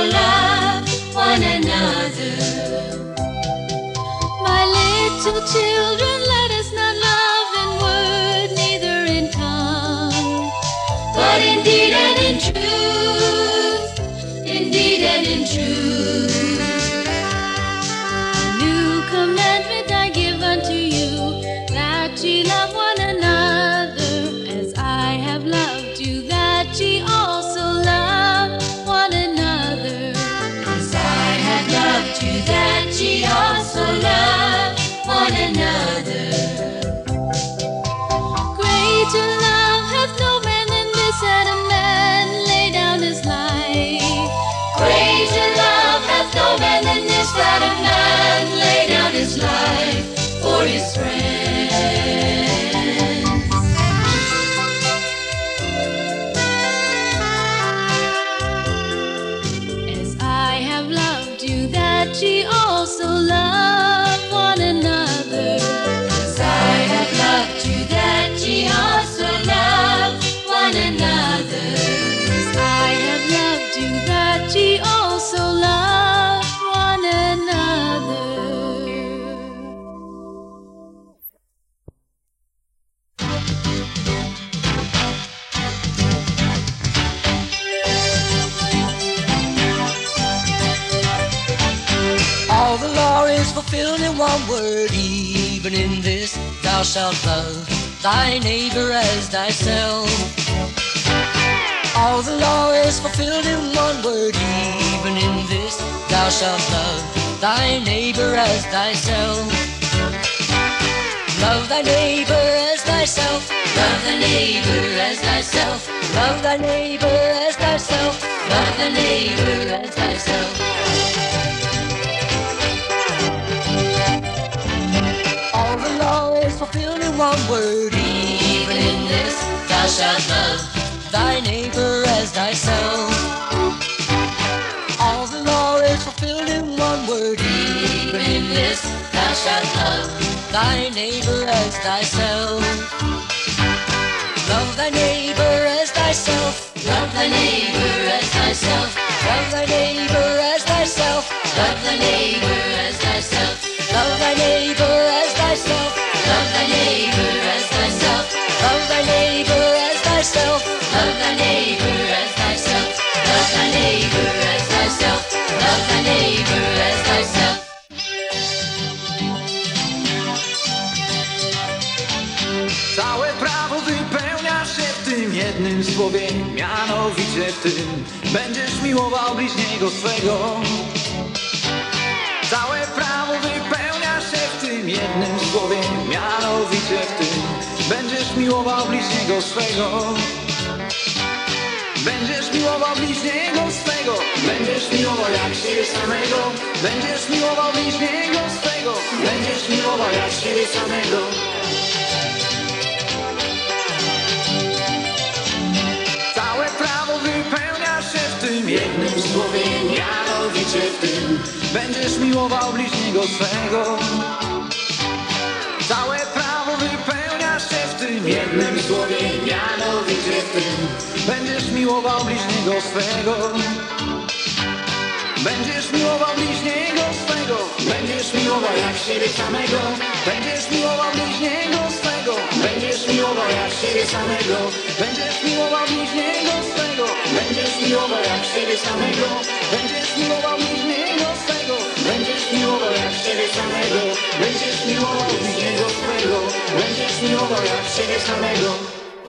love one another. My little children, let us not love in word, neither in tongue, but in deed and in truth, in deed and in truth. A new commandment I give unto you, that ye love one another, as I have loved you, that ye also love one another. As I have loved you, that ye also love one another. Greater love hath no man than this, that a man lay down his life. Greater love hath no man than this, that a man lay down his life for his friends. As I have loved you, that ye also love one another. As I have loved you, that ye also love one another. As I have loved you, that ye also love one another. All the law is fulfilled in one word, even in this, thou shalt love thy neighbor as thyself. All the law is fulfilled in one word, even in this, thou shalt love thy neighbor as thyself. Love thy neighbor as thyself. Love thy neighbor as thyself. Love thy neighbor as thyself. Love thy neighbor as thyself. All the law is fulfilled in one word, even in this, thou shalt love thy neighbor as thyself. All the law is fulfilled in one word, even in this, thou shalt love thy neighbor as thyself. Love thy neighbor as thyself. Love thy neighbor as thyself. Love thy neighbor as thyself. Love thy neighbor as thyself. Love thy neighbor as thyself. Love thy neighbor as thyself. Love thy neighbor as thyself. Love thy neighbor as thyself. Love thy neighbor as thyself. Love thy neighbor as thyself. Całe prawo wypełnia się w tym jednym słowie, mianowicie w tym: będziesz miłował bliźniego swego. Całe prawo wypełnia się w tym jednym słowie, mianowicie w tym: będziesz miłował bliźniego swego. Będziesz miłował bliźniego swego. Będziesz miłował jak siebie samego. Będziesz miłował bliźniego swego. Będziesz miłował jak siebie samego. Całe prawo wypełnia się w tym jednym słowie, mianowicie w tym: będziesz miłował bliźniego swego. Całe prawo wypełnia się w tym jednym słowie, mianowicie w tym: będziesz miłował bliźniego swego. Będziesz miłował bliźniego swego. Będziesz miłował jak siebie samego. Będziesz miłował bliźniego swego. Będziesz miłował jak siebie samego. Będziesz miłował bliźniego swego. Będziesz miłował jak siebie samego. Będziesz miłował bliźniego swego. Będziesz miłował jak siebie samego. Będziesz miłował bliźniego swego. Będziesz miłował jak siebie samego.